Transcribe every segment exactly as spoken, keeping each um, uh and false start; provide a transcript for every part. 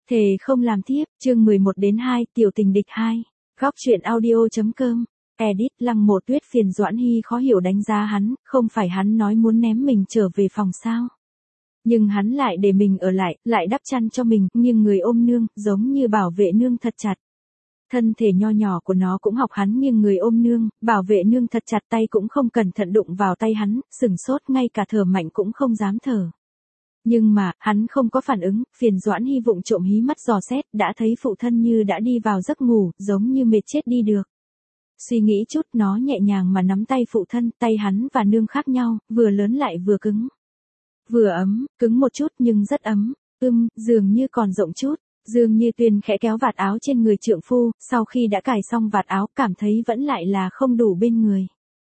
Thề không làm tiếp, chương mười một đến hai, tiểu tình địch hai. Góc truyện audio.com. Edit Lăng Mộ Tuyết phiền Doãn Hy khó hiểu đánh giá hắn, không phải hắn nói muốn ném mình trở về phòng sao. Nhưng hắn lại để mình ở lại, lại đắp chăn cho mình, nghiêng người ôm nương, giống như bảo vệ nương thật chặt. Thân thể nho nhỏ của nó cũng học hắn nghiêng người ôm nương, bảo vệ nương thật chặt, tay cũng không cẩn thận đụng vào tay hắn, sừng sốt ngay cả thở mạnh cũng không dám thở. Nhưng mà, hắn không có phản ứng, phiền Doãn Hy vụng trộm hí mắt dò xét, đã thấy phụ thân như đã đi vào giấc ngủ, giống như mệt chết đi được. Suy nghĩ chút, nó nhẹ nhàng mà nắm tay phụ thân, tay hắn và nương khác nhau, vừa lớn lại vừa cứng. Vừa ấm, cứng một chút nhưng rất ấm, ưm, dường như còn rộng chút. Dương Như Tuyên khẽ kéo vạt áo trên người trượng phu, sau khi đã cài xong vạt áo, cảm thấy vẫn lại là không đủ bên người.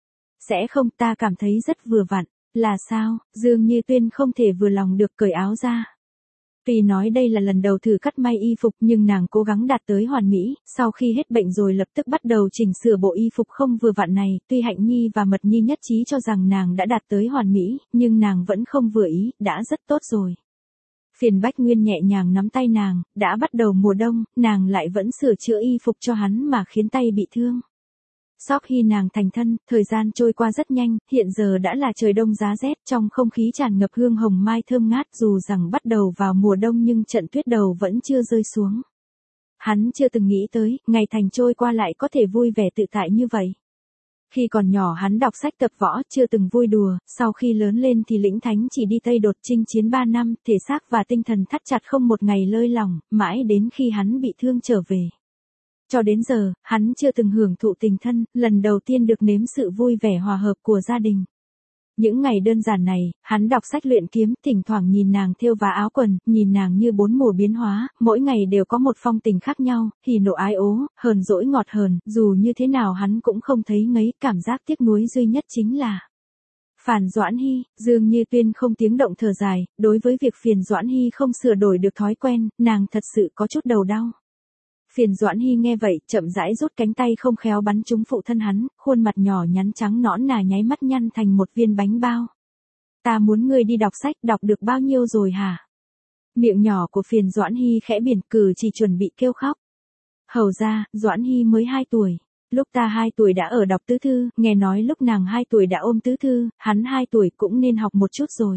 Sẽ không, ta cảm thấy rất vừa vặn. Là sao? Dương Như Tuyên không thể vừa lòng được, cởi áo ra. Tuy nói đây là lần đầu thử cắt may y phục nhưng nàng cố gắng đạt tới hoàn mỹ, sau khi hết bệnh rồi lập tức bắt đầu chỉnh sửa bộ y phục không vừa vặn này, tuy Hạnh Nhi và Mật Nhi nhất trí cho rằng nàng đã đạt tới hoàn mỹ, nhưng nàng vẫn không vừa ý, đã rất tốt rồi. Phiền Bách Nguyên nhẹ nhàng nắm tay nàng, đã bắt đầu mùa đông, nàng lại vẫn sửa chữa y phục cho hắn mà khiến tay bị thương. Sau khi nàng thành thân, thời gian trôi qua rất nhanh, hiện giờ đã là trời đông giá rét, trong không khí tràn ngập hương hồng mai thơm ngát, dù rằng bắt đầu vào mùa đông nhưng trận tuyết đầu vẫn chưa rơi xuống. Hắn chưa từng nghĩ tới, ngày thành trôi qua lại có thể vui vẻ tự tại như vậy. Khi còn nhỏ hắn đọc sách tập võ, chưa từng vui đùa, sau khi lớn lên thì lĩnh thánh chỉ đi Tây đột chinh chiến ba năm, thể xác và tinh thần thắt chặt không một ngày lơi lỏng, mãi đến khi hắn bị thương trở về. Cho đến giờ, hắn chưa từng hưởng thụ tình thân, lần đầu tiên được nếm sự vui vẻ hòa hợp của gia đình. Những ngày đơn giản này, hắn đọc sách luyện kiếm, thỉnh thoảng nhìn nàng thêu vá áo quần, nhìn nàng như bốn mùa biến hóa, mỗi ngày đều có một phong tình khác nhau, hỉ nộ ái ố, hờn dỗi ngọt hờn, dù như thế nào hắn cũng không thấy ngấy, cảm giác tiếc nuối duy nhất chính là Phản Doãn Hy. Dương Như Tuyên không tiếng động thở dài, đối với việc phiền Doãn Hy không sửa đổi được thói quen, nàng thật sự có chút đầu đau. Phiền Doãn Hy nghe vậy, chậm rãi rút cánh tay không khéo bắn trúng phụ thân hắn, khuôn mặt nhỏ nhắn trắng nõn nà nháy mắt nhăn thành một viên bánh bao. Ta muốn ngươi đi đọc sách, đọc được bao nhiêu rồi hả? Miệng nhỏ của phiền Doãn Hy khẽ biển, cử chỉ chuẩn bị kêu khóc. Hầu ra, Doãn Hy mới hai tuổi. Lúc ta hai tuổi đã ở đọc tứ thư, nghe nói lúc nàng hai tuổi đã ôm tứ thư, hắn hai tuổi cũng nên học một chút rồi.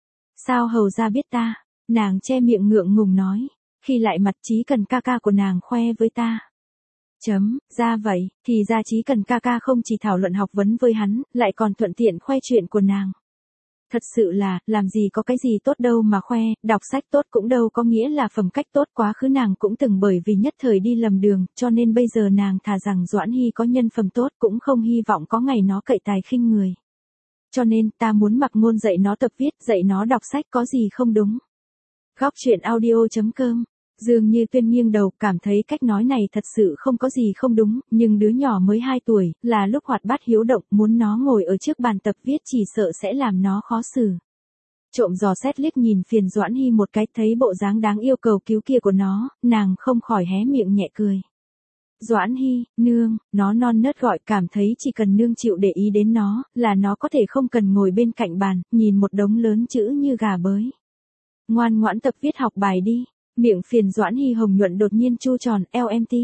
Sao hầu ra biết ta? Nàng che miệng ngượng ngùng nói. Khi lại mặt Chí Cần ca ca của nàng khoe với ta. Chấm, ra vậy, thì ra Chí Cần ca ca không chỉ thảo luận học vấn với hắn, lại còn thuận tiện khoe chuyện của nàng. Thật sự là, làm gì có cái gì tốt đâu mà khoe, đọc sách tốt cũng đâu có nghĩa là phẩm cách tốt, quá khứ nàng cũng từng bởi vì nhất thời đi lầm đường, cho nên bây giờ nàng thà rằng Doãn Hy có nhân phẩm tốt cũng không hy vọng có ngày nó cậy tài khinh người. Cho nên, ta muốn mặc ngôn dạy nó tập viết, dạy nó đọc sách có gì không đúng. Góc truyện audio.com. Dương Như Tuyên nghiêng đầu, cảm thấy cách nói này thật sự không có gì không đúng, nhưng đứa nhỏ mới hai tuổi, là lúc hoạt bát hiếu động, muốn nó ngồi ở trước bàn tập viết chỉ sợ sẽ làm nó khó xử. Trộm dò xét liếc nhìn phiền Doãn Hy một cái, thấy bộ dáng đáng yêu cầu cứu kia của nó, nàng không khỏi hé miệng nhẹ cười. Doãn Hy, nương, nó non nớt gọi, cảm thấy chỉ cần nương chịu để ý đến nó, là nó có thể không cần ngồi bên cạnh bàn, nhìn một đống lớn chữ như gà bới. Ngoan ngoãn tập viết học bài đi. Miệng phiền Doãn Hy hồng nhuận đột nhiên chu tròn, lờ em tê.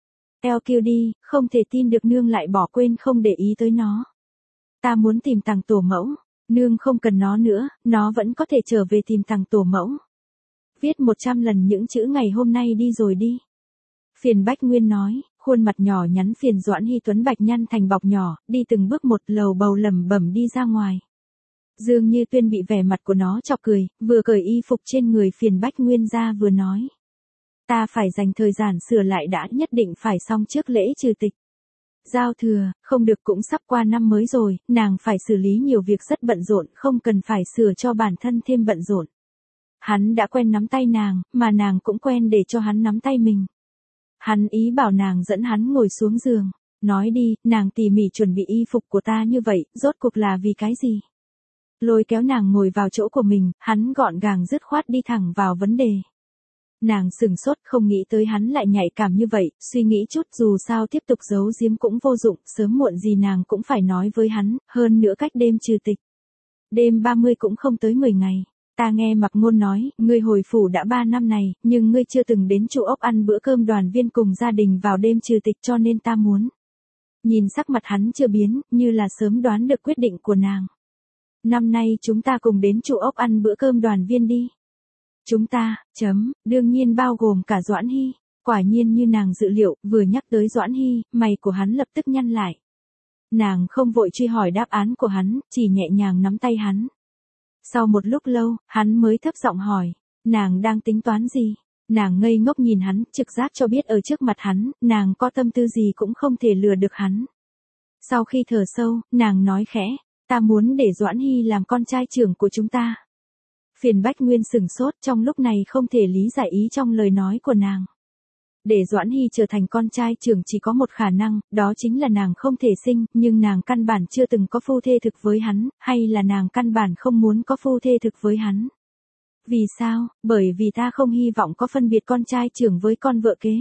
lờ kiu đi, không thể tin được nương lại bỏ quên không để ý tới nó. Ta muốn tìm tàng tổ mẫu. Nương không cần nó nữa, nó vẫn có thể trở về tìm tàng tổ mẫu. Viết một trăm lần những chữ ngày hôm nay đi rồi đi. Phiền Bách Nguyên nói, khuôn mặt nhỏ nhắn phiền Doãn Hy tuấn bạch nhăn thành bọc nhỏ, đi từng bước một, lầu bầu lẩm bẩm đi ra ngoài. Dương Như Tuyên bị vẻ mặt của nó chọc cười, vừa cởi y phục trên người phiền Bách Nguyên ra vừa nói. Ta phải dành thời gian sửa lại đã, nhất định phải xong trước lễ trừ tịch. Giao thừa, không được cũng sắp qua năm mới rồi, nàng phải xử lý nhiều việc rất bận rộn, không cần phải sửa cho bản thân thêm bận rộn. Hắn đã quen nắm tay nàng, mà nàng cũng quen để cho hắn nắm tay mình. Hắn ý bảo nàng dẫn hắn ngồi xuống giường, nói đi, nàng tỉ mỉ chuẩn bị y phục của ta như vậy, rốt cuộc là vì cái gì? Lôi kéo nàng ngồi vào chỗ của mình, hắn gọn gàng dứt khoát đi thẳng vào vấn đề. Nàng sừng sốt, không nghĩ tới hắn lại nhạy cảm như vậy, suy nghĩ chút, dù sao tiếp tục giấu giếm cũng vô dụng, sớm muộn gì nàng cũng phải nói với hắn, hơn nữa cách đêm trừ tịch. Đêm ba mươi cũng không tới mười ngày. Ta nghe Mặc Ngôn nói, ngươi hồi phủ đã ba năm này, nhưng ngươi chưa từng đến Trụ Ốc ăn bữa cơm đoàn viên cùng gia đình vào đêm trừ tịch cho nên ta muốn. Nhìn sắc mặt hắn chưa biến, như là sớm đoán được quyết định của nàng. Năm nay chúng ta cùng đến Trụ Ốc ăn bữa cơm đoàn viên đi. Chúng ta, chấm, đương nhiên bao gồm cả Doãn Hy. Quả nhiên như nàng dự liệu, vừa nhắc tới Doãn Hy, mày của hắn lập tức nhăn lại. Nàng không vội truy hỏi đáp án của hắn, chỉ nhẹ nhàng nắm tay hắn. Sau một lúc lâu, hắn mới thấp giọng hỏi, nàng đang tính toán gì? Nàng ngây ngốc nhìn hắn, trực giác cho biết ở trước mặt hắn, nàng có tâm tư gì cũng không thể lừa được hắn. Sau khi thở sâu, nàng nói khẽ, ta muốn để Doãn Hy làm con trai trưởng của chúng ta. Phiền Bách Nguyên sửng sốt, trong lúc này không thể lý giải ý trong lời nói của nàng. Để Doãn Hy trở thành con trai trưởng chỉ có một khả năng, đó chính là nàng không thể sinh, nhưng nàng căn bản chưa từng có phu thê thực với hắn, hay là nàng căn bản không muốn có phu thê thực với hắn. Vì sao? Bởi vì ta không hy vọng có phân biệt con trai trưởng với con vợ kế.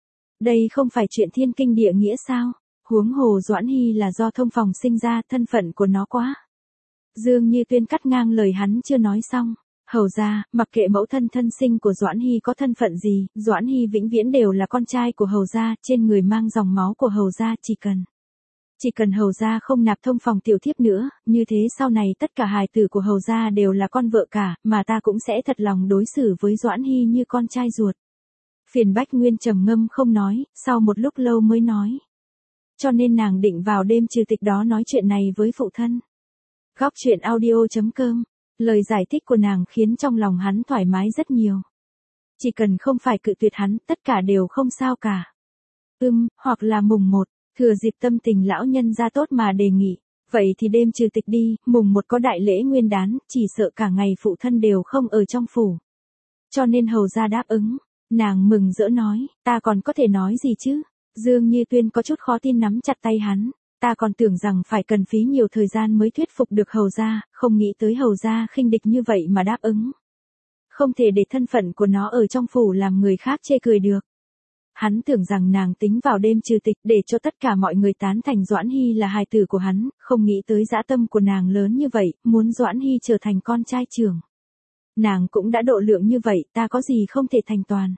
Đây không phải chuyện thiên kinh địa nghĩa sao? Huống hồ Doãn Hy là do thông phòng sinh ra, thân phận của nó quá. Dương Như Tuyên cắt ngang lời hắn chưa nói xong. Hầu ra, mặc kệ mẫu thân thân sinh của Doãn Hy có thân phận gì, Doãn Hy vĩnh viễn đều là con trai của hầu gia, trên người mang dòng máu của hầu gia, chỉ cần. Chỉ cần hầu gia không nạp thông phòng tiểu thiếp nữa, như thế sau này tất cả hài tử của hầu gia đều là con vợ cả, mà ta cũng sẽ thật lòng đối xử với Doãn Hy như con trai ruột. Phiền Bách Nguyên trầm ngâm không nói, sau một lúc lâu mới nói. Cho nên nàng định vào đêm trừ tịch đó nói chuyện này với phụ thân. Góc truyện audio chấm com. Lời giải thích của nàng khiến trong lòng hắn thoải mái rất nhiều. Chỉ cần không phải cự tuyệt hắn, tất cả đều không sao cả. Ừm, hoặc là mùng một, thừa dịp tâm tình lão nhân ra tốt mà đề nghị. Vậy thì đêm trừ tịch đi, mùng một có đại lễ nguyên đán, chỉ sợ cả ngày phụ thân đều không ở trong phủ. Cho nên hầu ra đáp ứng. Nàng mừng rỡ nói, ta còn có thể nói gì chứ? Dương Như Tuyên có chút khó tin nắm chặt tay hắn. Ta còn tưởng rằng phải cần phí nhiều thời gian mới thuyết phục được hầu gia, không nghĩ tới hầu gia khinh địch như vậy mà đáp ứng. Không thể để thân phận của nó ở trong phủ làm người khác chê cười được. Hắn tưởng rằng nàng tính vào đêm trừ tịch để cho tất cả mọi người tán thành Doãn Hy là hài tử của hắn, không nghĩ tới dã tâm của nàng lớn như vậy, muốn Doãn Hy trở thành con trai trưởng. Nàng cũng đã độ lượng như vậy, ta có gì không thể thành toàn.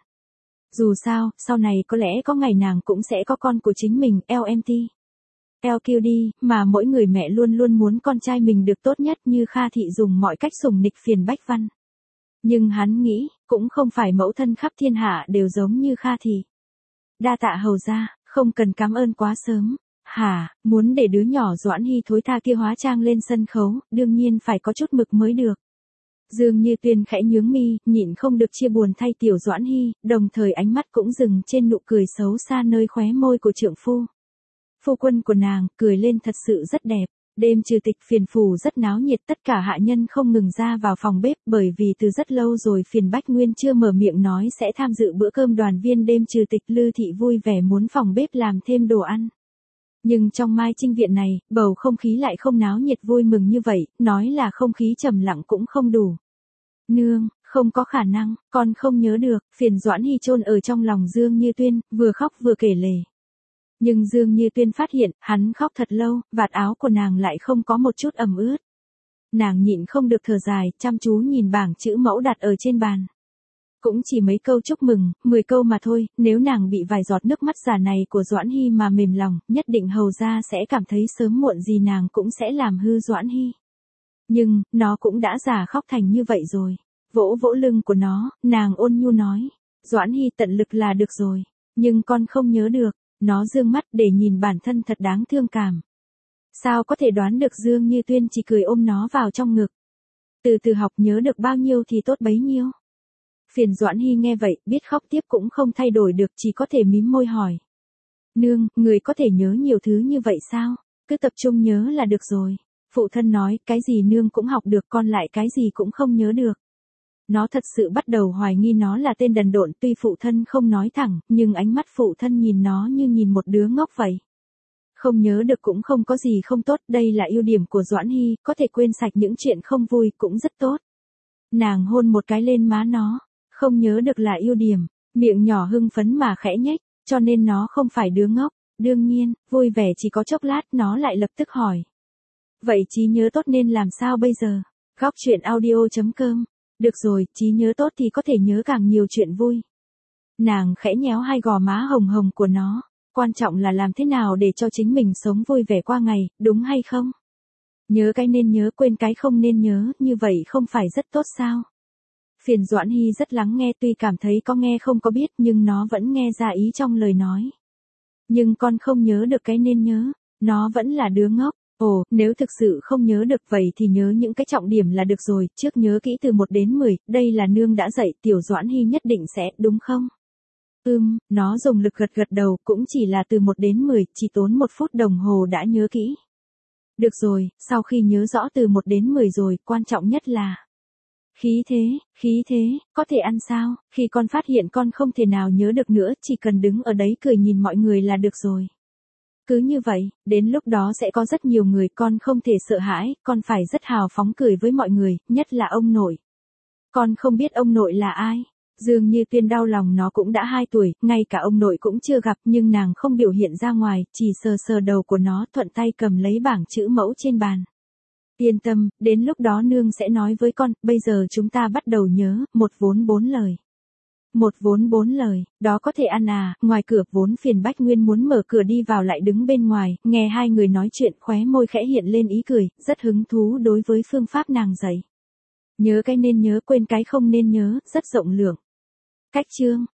Dù sao, sau này có lẽ có ngày nàng cũng sẽ có con của chính mình, lờ em tê. lờ quy đê, mà mỗi người mẹ luôn luôn muốn con trai mình được tốt nhất như Kha Thị dùng mọi cách sủng nịch Phiền Bách Văn. Nhưng hắn nghĩ, cũng không phải mẫu thân khắp thiên hạ đều giống như Kha Thị. Đa tạ hầu gia, không cần cảm ơn quá sớm. Hả, muốn để đứa nhỏ Doãn Hy thối tha kia hóa trang lên sân khấu, đương nhiên phải có chút mực mới được. Dương Như Tuyên khẽ nhướng mi, nhịn không được chia buồn thay tiểu Doãn Hy, đồng thời ánh mắt cũng dừng trên nụ cười xấu xa nơi khóe môi của trượng phu. Phu quân của nàng, cười lên thật sự rất đẹp. Đêm trừ tịch Phiền phủ rất náo nhiệt, tất cả hạ nhân không ngừng ra vào phòng bếp, bởi vì từ rất lâu rồi Phiền Bách Nguyên chưa mở miệng nói sẽ tham dự bữa cơm đoàn viên đêm trừ tịch. Lư Thị vui vẻ muốn phòng bếp làm thêm đồ ăn. Nhưng trong Mai Trinh viện này, bầu không khí lại không náo nhiệt vui mừng như vậy, nói là không khí trầm lặng cũng không đủ. Nương, không có khả năng, con không nhớ được. Phiền Doãn Hy chôn ở trong lòng Dương Như Tuyên, vừa khóc vừa kể lể. Nhưng Dương Như Tuyên phát hiện, hắn khóc thật lâu, vạt áo của nàng lại không có một chút ẩm ướt. Nàng nhịn không được thở dài, chăm chú nhìn bảng chữ mẫu đặt ở trên bàn. Cũng chỉ mấy câu chúc mừng, mười câu mà thôi, nếu nàng bị vài giọt nước mắt giả này của Doãn Hy mà mềm lòng, nhất định hầu ra sẽ cảm thấy sớm muộn gì nàng cũng sẽ làm hư Doãn Hy. Nhưng, nó cũng đã giả khóc thành như vậy rồi. Vỗ vỗ lưng của nó, nàng ôn nhu nói. Doãn Hy tận lực là được rồi. Nhưng con không nhớ được. Nó dương mắt để nhìn bản thân thật đáng thương cảm. Sao có thể đoán được Dương Như Tuyên chỉ cười ôm nó vào trong ngực. Từ từ học nhớ được bao nhiêu thì tốt bấy nhiêu. Phiền Doãn Hy nghe vậy, biết khóc tiếp cũng không thay đổi được, chỉ có thể mím môi hỏi. Nương, người có thể nhớ nhiều thứ như vậy sao? Cứ tập trung nhớ là được rồi. Phụ thân nói, cái gì nương cũng học được, con lại cái gì cũng không nhớ được. Nó thật sự bắt đầu hoài nghi nó là tên đần độn, tuy phụ thân không nói thẳng, nhưng ánh mắt phụ thân nhìn nó như nhìn một đứa ngốc vậy. Không nhớ được cũng không có gì không tốt, đây là ưu điểm của Doãn Hy, có thể quên sạch những chuyện không vui cũng rất tốt. Nàng hôn một cái lên má nó, không nhớ được là ưu điểm, miệng nhỏ hưng phấn mà khẽ nhếch, cho nên nó không phải đứa ngốc. Đương nhiên, vui vẻ chỉ có chốc lát nó lại lập tức hỏi. Vậy trí nhớ tốt nên làm sao bây giờ? Góc truyện audio chấm com Được rồi, trí nhớ tốt thì có thể nhớ càng nhiều chuyện vui. Nàng khẽ nhéo hai gò má hồng hồng của nó. Quan trọng là làm thế nào để cho chính mình sống vui vẻ qua ngày, đúng hay không? Nhớ cái nên nhớ, quên cái không nên nhớ, như vậy không phải rất tốt sao? Phiền Doãn Hy rất lắng nghe, tuy cảm thấy có nghe không có biết nhưng nó vẫn nghe ra ý trong lời nói. Nhưng con không nhớ được cái nên nhớ, nó vẫn là đứa ngốc. Ồ, nếu thực sự không nhớ được vậy thì nhớ những cái trọng điểm là được rồi, trước nhớ kỹ từ một đến mười, đây là nương đã dạy, tiểu Doãn Hy nhất định sẽ, đúng không? Ừm, nó dùng lực gật gật đầu, cũng chỉ là từ một đến mười, chỉ tốn một phút đồng hồ đã nhớ kỹ. Được rồi, sau khi nhớ rõ từ một đến mười rồi, quan trọng nhất là khí thế, khí thế, có thể ăn sao? Khi con phát hiện con không thể nào nhớ được nữa, chỉ cần đứng ở đấy cười nhìn mọi người là được rồi. Cứ như vậy, đến lúc đó sẽ có rất nhiều người, con không thể sợ hãi, con phải rất hào phóng cười với mọi người, nhất là ông nội. Con không biết ông nội là ai. Dường như Tuyên đau lòng nó cũng đã hai tuổi, ngay cả ông nội cũng chưa gặp nhưng nàng không biểu hiện ra ngoài, chỉ sờ sờ đầu của nó thuận tay cầm lấy bảng chữ mẫu trên bàn. Yên tâm, đến lúc đó nương sẽ nói với con, bây giờ chúng ta bắt đầu nhớ, một vốn bốn lời. Một vốn bốn lời, đó có thể ăn à, ngoài cửa Vốn Phiền Bách Nguyên muốn mở cửa đi vào lại đứng bên ngoài, nghe hai người nói chuyện khóe môi khẽ hiện lên ý cười, rất hứng thú đối với phương pháp nàng dạy. Nhớ cái nên nhớ, quên cái không nên nhớ, rất rộng lượng. Cách chương